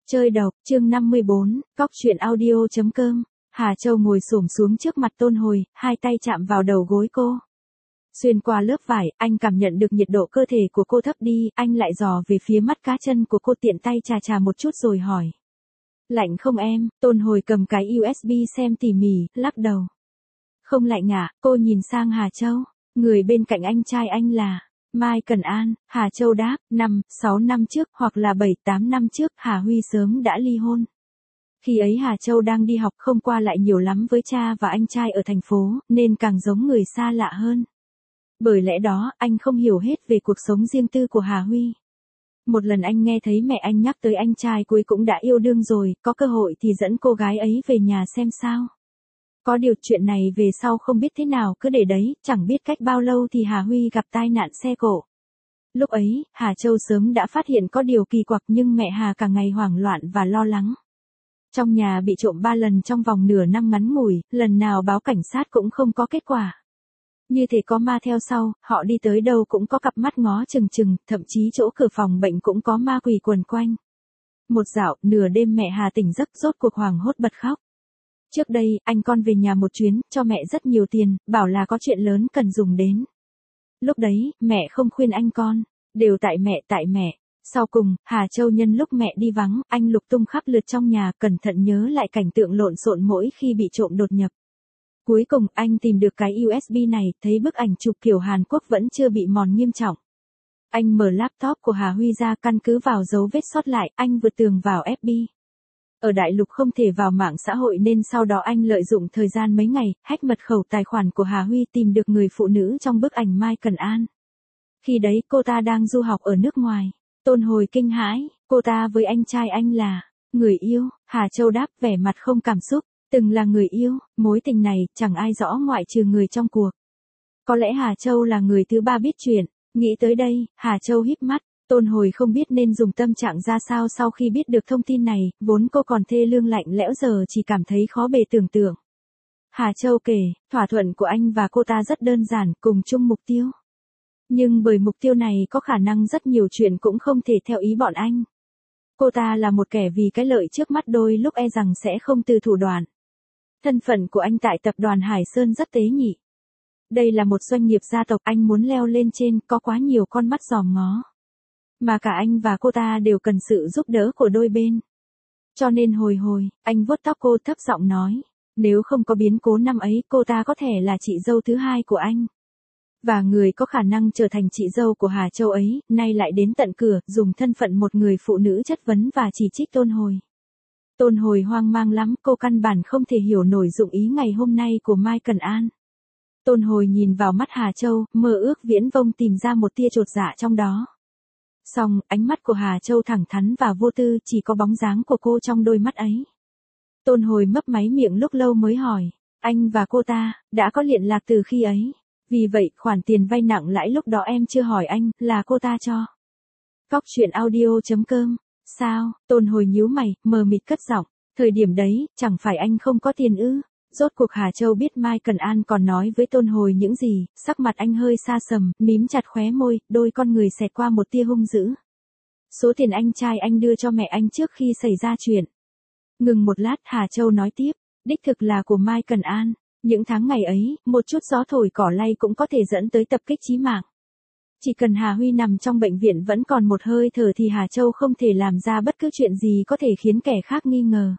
Chơi độc, chương 54, góc truyện audio.com. Hà Châu ngồi xổm xuống trước mặt Tôn Hồi, hai tay chạm vào đầu gối cô. Xuyên qua lớp vải, anh cảm nhận được nhiệt độ cơ thể của cô thấp đi, anh lại dò về phía mắt cá chân của cô, tiện tay chà một chút rồi hỏi. Lạnh không em? Tôn Hồi cầm cái USB xem tỉ mỉ, lắc đầu. Không lạnh ạ. Cô nhìn sang Hà Châu. Người bên cạnh anh trai anh là Mai Cần An. Hà Châu đáp, 5-6 năm trước, hoặc là 7-8 năm trước, Hà Huy sớm đã ly hôn. Khi ấy Hà Châu đang đi học, không qua lại nhiều lắm với cha và anh trai ở thành phố, nên càng giống người xa lạ hơn. Bởi lẽ đó, anh không hiểu hết về cuộc sống riêng tư của Hà Huy. Một lần anh nghe thấy mẹ anh nhắc tới anh trai cuối cũng đã yêu đương rồi, có cơ hội thì dẫn cô gái ấy về nhà xem sao. Có điều chuyện này về sau không biết thế nào, cứ để đấy, chẳng biết cách bao lâu thì Hà Huy gặp tai nạn xe cộ. Lúc ấy, Hà Châu sớm đã phát hiện có điều kỳ quặc, nhưng mẹ Hà cả ngày hoảng loạn và lo lắng. Trong nhà bị trộm 3 lần trong vòng nửa năm ngắn ngủi, lần nào báo cảnh sát cũng không có kết quả. Như thể có ma theo sau, họ đi tới đâu cũng có cặp mắt ngó chừng chừng, thậm chí chỗ cửa phòng bệnh cũng có ma quỷ quần quanh. Một dạo, nửa đêm mẹ Hà tỉnh giấc, rốt cuộc hoảng hốt bật khóc. Trước đây, anh con về nhà một chuyến, cho mẹ rất nhiều tiền, bảo là có chuyện lớn cần dùng đến. Lúc đấy, mẹ không khuyên anh con, đều tại mẹ. Sau cùng, Hà Châu nhân lúc mẹ đi vắng, anh lục tung khắp lượt trong nhà, cẩn thận nhớ lại cảnh tượng lộn xộn mỗi khi bị trộm đột nhập. Cuối cùng, anh tìm được cái USB này, thấy bức ảnh chụp kiểu Hàn Quốc vẫn chưa bị mòn nghiêm trọng. Anh mở laptop của Hà Huy ra, căn cứ vào dấu vết sót lại, anh vượt tường vào FB. Ở đại lục không thể vào mạng xã hội nên sau đó anh lợi dụng thời gian mấy ngày, hack mật khẩu tài khoản của Hà Huy, tìm được người phụ nữ trong bức ảnh Mai Cần An. Khi đấy cô ta đang du học ở nước ngoài. Tôn Hồi kinh hãi, cô ta với anh trai anh là người yêu. Hà Châu đáp vẻ mặt không cảm xúc, từng là người yêu, mối tình này chẳng ai rõ ngoại trừ người trong cuộc. Có lẽ Hà Châu là người thứ ba biết chuyện. Nghĩ tới đây, Hà Châu híp mắt. Tôn Hồi không biết nên dùng tâm trạng ra sao sau khi biết được thông tin này, vốn cô còn thê lương lạnh lẽo, giờ chỉ cảm thấy khó bề tưởng tượng. Hà Châu kể, thỏa thuận của anh và cô ta rất đơn giản, cùng chung mục tiêu. Nhưng bởi mục tiêu này có khả năng rất nhiều chuyện cũng không thể theo ý bọn anh. Cô ta là một kẻ vì cái lợi trước mắt, đôi lúc e rằng sẽ không từ thủ đoạn. Thân phận của anh tại tập đoàn Hải Sơn rất tế nhị. Đây là một doanh nghiệp gia tộc, anh muốn leo lên trên, có quá nhiều con mắt dòm ngó. Mà cả anh và cô ta đều cần sự giúp đỡ của đôi bên. Cho nên hồi, anh vuốt tóc cô, thấp giọng nói, nếu không có biến cố năm ấy, cô ta có thể là chị dâu thứ hai của anh. Và người có khả năng trở thành chị dâu của Hà Châu ấy, nay lại đến tận cửa, dùng thân phận một người phụ nữ chất vấn và chỉ trích Tôn Hồi. Tôn Hồi hoang mang lắm, cô căn bản không thể hiểu nổi dụng ý ngày hôm nay của Mai Cần An. Tôn Hồi nhìn vào mắt Hà Châu, mơ ước viễn vông tìm ra một tia chột dạ trong đó. Xong, ánh mắt của Hà Châu thẳng thắn và vô tư, chỉ có bóng dáng của cô trong đôi mắt ấy. Tôn Hồi mấp máy miệng lúc lâu mới hỏi, anh và cô ta, đã có liên lạc từ khi ấy. Vì vậy, khoản tiền vay nặng lãi lúc đó em chưa hỏi anh, là cô ta cho. Góc truyện audio.com. Sao? Tôn Hồi nhíu mày, mờ mịt cất giọng. Thời điểm đấy, chẳng phải anh không có tiền ư? Rốt cuộc Hà Châu biết Mai Cần An còn nói với Tôn Hồi những gì, sắc mặt anh hơi xa sầm, mím chặt khóe môi, đôi con người xẹt qua một tia hung dữ. Số tiền anh trai anh đưa cho mẹ anh trước khi xảy ra chuyện. Ngừng một lát, Hà Châu nói tiếp, đích thực là của Mai Cần An. Những tháng ngày ấy, một chút gió thổi cỏ lay cũng có thể dẫn tới tập kích chí mạng. Chỉ cần Hà Huy nằm trong bệnh viện vẫn còn một hơi thở thì Hà Châu không thể làm ra bất cứ chuyện gì có thể khiến kẻ khác nghi ngờ.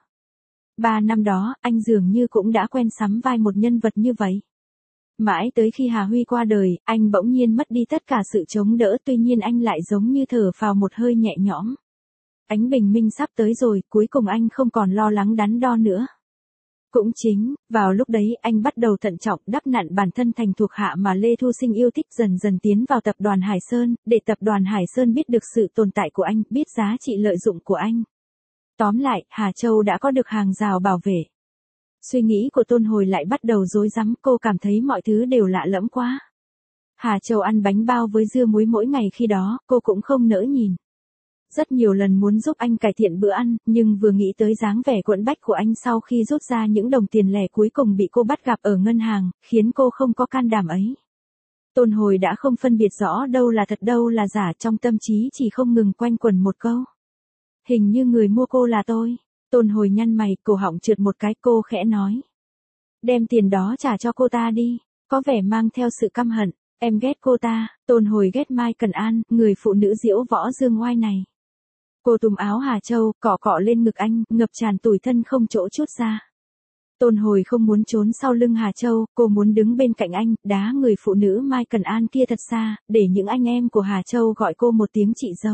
3 năm đó, anh dường như cũng đã quen sắm vai một nhân vật như vậy. Mãi tới khi Hà Huy qua đời, anh bỗng nhiên mất đi tất cả sự chống đỡ, tuy nhiên anh lại giống như thở phào một hơi nhẹ nhõm. Ánh bình minh sắp tới rồi, cuối cùng anh không còn lo lắng đắn đo nữa. Cũng chính, vào lúc đấy anh bắt đầu thận trọng đắp nặn bản thân thành thuộc hạ mà Lê Thu Sinh yêu thích, dần dần tiến vào tập đoàn Hải Sơn, để tập đoàn Hải Sơn biết được sự tồn tại của anh, biết giá trị lợi dụng của anh. Tóm lại, Hà Châu đã có được hàng rào bảo vệ. Suy nghĩ của Tôn Hồi lại bắt đầu rối rắm, cô cảm thấy mọi thứ đều lạ lẫm quá. Hà Châu ăn bánh bao với dưa muối mỗi ngày khi đó, cô cũng không nỡ nhìn. Rất nhiều lần muốn giúp anh cải thiện bữa ăn, nhưng vừa nghĩ tới dáng vẻ quẫn bách của anh sau khi rút ra những đồng tiền lẻ cuối cùng bị cô bắt gặp ở ngân hàng, khiến cô không có can đảm ấy. Tôn Hồi đã không phân biệt rõ đâu là thật đâu là giả, trong tâm trí chỉ không ngừng quanh quẩn một câu. Hình như người mua cô là tôi. Tôn Hồi nhăn mày, cổ họng trượt một cái, cô khẽ nói. Đem tiền đó trả cho cô ta đi, có vẻ mang theo sự căm hận. Em ghét cô ta. Tôn Hồi ghét Mai Cần An, người phụ nữ diễu võ dương oai này. Cô túm áo Hà Châu, cọ cọ lên ngực anh, ngập tràn tủi thân không chỗ trút ra. Tôn Hồi không muốn trốn sau lưng Hà Châu, cô muốn đứng bên cạnh anh, đá người phụ nữ Mai Cần An kia thật xa, để những anh em của Hà Châu gọi cô một tiếng chị dâu.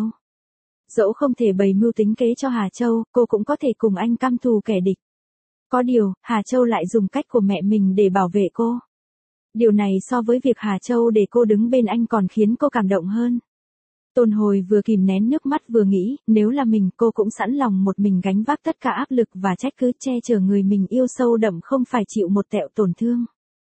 Dẫu không thể bày mưu tính kế cho Hà Châu, cô cũng có thể cùng anh căm thù kẻ địch. Có điều, Hà Châu lại dùng cách của mẹ mình để bảo vệ cô. Điều này so với việc Hà Châu để cô đứng bên anh còn khiến cô cảm động hơn. Tôn Hồi vừa kìm nén nước mắt vừa nghĩ, nếu là mình cô cũng sẵn lòng một mình gánh vác tất cả áp lực và trách cứ che chở người mình yêu sâu đậm không phải chịu một tẹo tổn thương.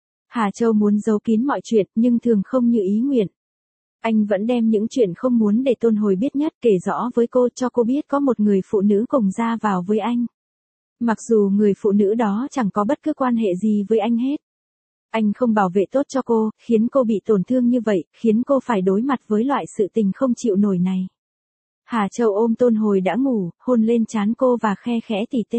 Hà Châu muốn giấu kín mọi chuyện nhưng thường không như ý nguyện. Anh vẫn đem những chuyện không muốn để Tôn Hồi biết nhất kể rõ với cô cho cô biết có một người phụ nữ cùng ra vào với anh. Mặc dù người phụ nữ đó chẳng có bất cứ quan hệ gì với anh hết. Anh không bảo vệ tốt cho cô, khiến cô bị tổn thương như vậy, khiến cô phải đối mặt với loại sự tình không chịu nổi này. Hà Châu ôm Tôn Hồi đã ngủ, hôn lên trán cô và khe khẽ tỉ tê.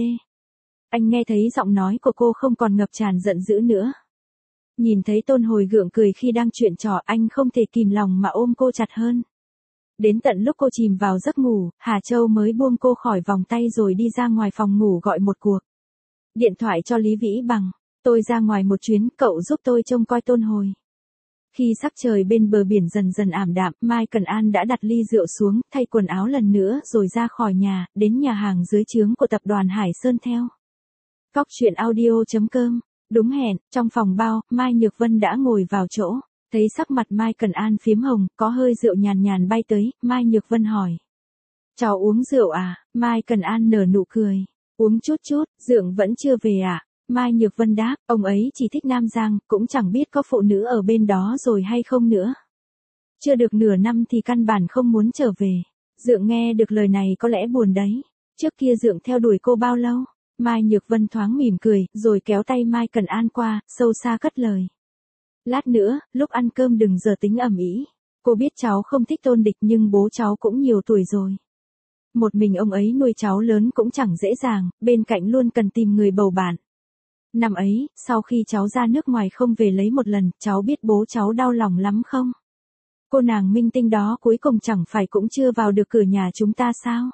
Anh nghe thấy giọng nói của cô không còn ngập tràn giận dữ nữa. Nhìn thấy Tôn Hồi gượng cười khi đang chuyện trò, anh không thể kìm lòng mà ôm cô chặt hơn. Đến tận lúc cô chìm vào giấc ngủ, Hà Châu mới buông cô khỏi vòng tay rồi đi ra ngoài phòng ngủ gọi một cuộc điện thoại cho Lý Vĩ Bằng. Tôi ra ngoài một chuyến, cậu giúp tôi trông coi Tôn Hồi. Khi sắc trời bên bờ biển dần dần ảm đạm, Mai Cần An đã đặt ly rượu xuống, thay quần áo lần nữa rồi ra khỏi nhà, đến nhà hàng dưới trướng của tập đoàn Hải Sơn theo. Cóc truyện audio.com. Đúng hẹn, trong phòng bao, Mai Nhược Vân đã ngồi vào chỗ. Thấy sắc mặt Mai Cần An phím hồng, có hơi rượu nhàn nhàn bay tới, Mai Nhược Vân hỏi. Cháu uống rượu à? Mai Cần An nở nụ cười. Uống chút chút, Dượng vẫn chưa về à? Mai Nhược Vân đáp, ông ấy chỉ thích Nam Giang, cũng chẳng biết có phụ nữ ở bên đó rồi hay không nữa. Chưa được nửa năm thì căn bản không muốn trở về. Dượng nghe được lời này có lẽ buồn đấy. Trước kia Dượng theo đuổi cô bao lâu? Mai Nhược Vân thoáng mỉm cười, rồi kéo tay Mai Cần An qua, sâu xa cất lời. Lát nữa, lúc ăn cơm đừng giờ tính ầm ĩ. Cô biết cháu không thích Tôn Địch nhưng bố cháu cũng nhiều tuổi rồi. Một mình ông ấy nuôi cháu lớn cũng chẳng dễ dàng, bên cạnh luôn cần tìm người bầu bạn. Năm ấy, sau khi cháu ra nước ngoài không về lấy một lần, cháu biết bố cháu đau lòng lắm không? Cô nàng minh tinh đó cuối cùng chẳng phải cũng chưa vào được cửa nhà chúng ta sao?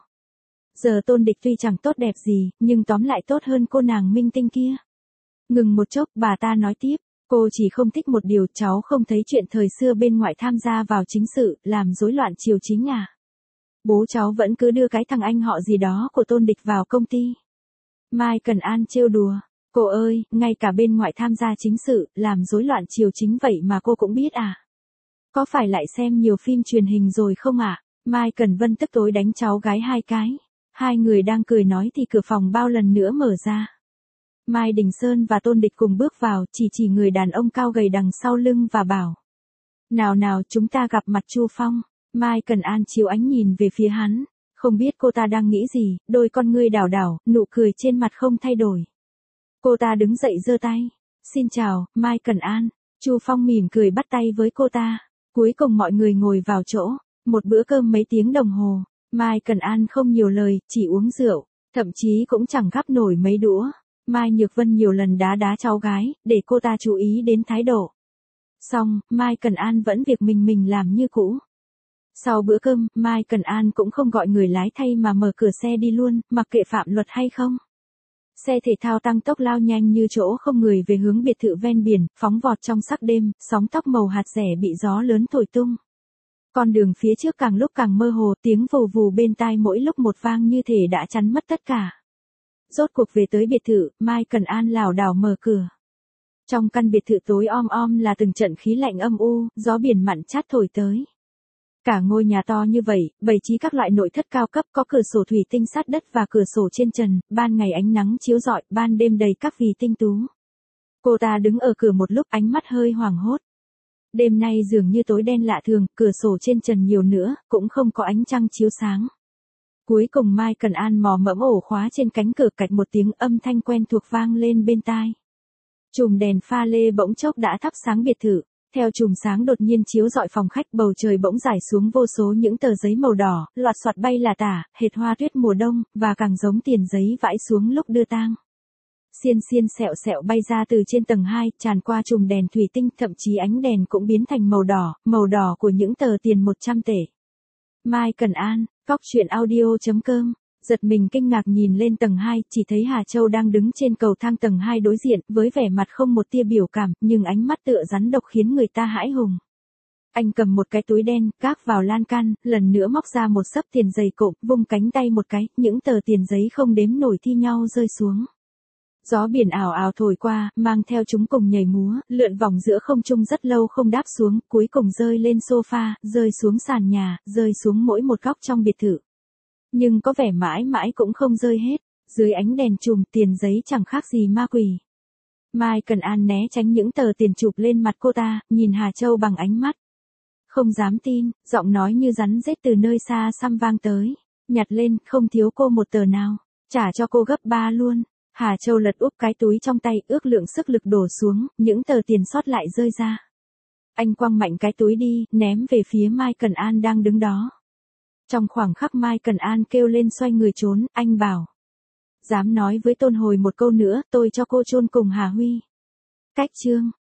Giờ Tôn Địch tuy chẳng tốt đẹp gì, nhưng tóm lại tốt hơn cô nàng minh tinh kia. Ngừng một chốc, bà ta nói tiếp, cô chỉ không thích một điều, cháu không thấy chuyện thời xưa bên ngoại tham gia vào chính sự, làm rối loạn triều chính à? Bố cháu vẫn cứ đưa cái thằng anh họ gì đó của Tôn Địch vào công ty. Mai Cần An trêu đùa. Cô ơi, ngay cả bên ngoại tham gia chính sự, làm rối loạn triều chính vậy mà cô cũng biết à? Có phải lại xem nhiều phim truyền hình rồi không ạ? Mai Cần Vân tức tối đánh cháu gái hai cái. Hai người đang cười nói thì cửa phòng bao lần nữa mở ra. Mai Đình Sơn và Tôn Địch cùng bước vào, chỉ người đàn ông cao gầy đằng sau lưng và bảo. Nào nào chúng ta gặp mặt Chu Phong. Mai Cần An chiếu ánh nhìn về phía hắn. Không biết cô ta đang nghĩ gì, đôi con ngươi đảo đảo, nụ cười trên mặt không thay đổi. Cô ta đứng dậy giơ tay. Xin chào, Mai Cần An. Chu Phong mỉm cười bắt tay với cô ta. Cuối cùng mọi người ngồi vào chỗ. Một bữa cơm mấy tiếng đồng hồ. Mai Cần An không nhiều lời, chỉ uống rượu. Thậm chí cũng chẳng gắp nổi mấy đũa. Mai Nhược Vân nhiều lần đá cháu gái, để cô ta chú ý đến thái độ. Xong, Mai Cần An vẫn việc mình làm như cũ. Sau bữa cơm, Mai Cần An cũng không gọi người lái thay mà mở cửa xe đi luôn, mặc kệ phạm luật hay không. Xe thể thao tăng tốc lao nhanh như chỗ không người về hướng biệt thự ven biển, phóng vọt trong sắc đêm, sóng tóc màu hạt rẻ bị gió lớn thổi tung. Con đường phía trước càng lúc càng mơ hồ, tiếng vù vù bên tai mỗi lúc một vang như thể đã chắn mất tất cả. Rốt cuộc về tới biệt thự, Mai Cần An lảo đảo mở cửa. Trong căn biệt thự tối om là từng trận khí lạnh âm u, gió biển mặn chát thổi tới. Cả ngôi nhà to như vậy, bày trí các loại nội thất cao cấp, có cửa sổ thủy tinh sát đất và cửa sổ trên trần, ban ngày ánh nắng chiếu rọi, ban đêm đầy các vì tinh tú. Cô ta đứng ở cửa một lúc, ánh mắt hơi hoảng hốt. Đêm nay dường như tối đen lạ thường, cửa sổ trên trần nhiều nữa, cũng không có ánh trăng chiếu sáng. Cuối cùng Mai Cần An mò mẫm ổ khóa trên cánh cửa, cạch một tiếng, âm thanh quen thuộc vang lên bên tai. Chùm đèn pha lê bỗng chốc đã thắp sáng biệt thự. Theo chùm sáng đột nhiên chiếu rọi phòng khách, bầu trời bỗng rải xuống vô số những tờ giấy màu đỏ, loạt soạt bay là tả, hệt hoa tuyết mùa đông, và càng giống tiền giấy vãi xuống lúc đưa tang. Xiên xiên sẹo sẹo bay ra từ trên tầng 2, tràn qua chùm đèn thủy tinh, thậm chí ánh đèn cũng biến thành màu đỏ của những tờ tiền 100 tệ. Mai Cần An, góc chuyện audio.com. Giật mình kinh ngạc nhìn lên tầng 2, chỉ thấy Hà Châu đang đứng trên cầu thang tầng 2 đối diện, với vẻ mặt không một tia biểu cảm, nhưng ánh mắt tựa rắn độc khiến người ta hãi hùng. Anh cầm một cái túi đen, gác vào lan can, lần nữa móc ra một xấp tiền dày cộm, vung cánh tay một cái, những tờ tiền giấy không đếm nổi thi nhau rơi xuống. Gió biển ảo ảo thổi qua, mang theo chúng cùng nhảy múa, lượn vòng giữa không trung rất lâu không đáp xuống, cuối cùng rơi lên sofa, rơi xuống sàn nhà, rơi xuống mỗi một góc trong biệt thự. Nhưng có vẻ mãi mãi cũng không rơi hết, dưới ánh đèn chùm tiền giấy chẳng khác gì ma quỷ. Mai Cần An né tránh những tờ tiền chụp lên mặt cô ta, nhìn Hà Châu bằng ánh mắt không dám tin, giọng nói như rắn rết từ nơi xa xăm vang tới. Nhặt lên, không thiếu cô một tờ nào, trả cho cô gấp 3 luôn. Hà Châu lật úp cái túi trong tay, ước lượng sức lực đổ xuống, những tờ tiền sót lại rơi ra. Anh quăng mạnh cái túi đi, ném về phía Mai Cần An đang đứng đó. Trong khoảng khắc Mai Cần An kêu lên xoay người trốn, anh bảo. Dám nói với Tôn Hồi một câu nữa, tôi cho cô chôn cùng Hà Huy. Cách chương.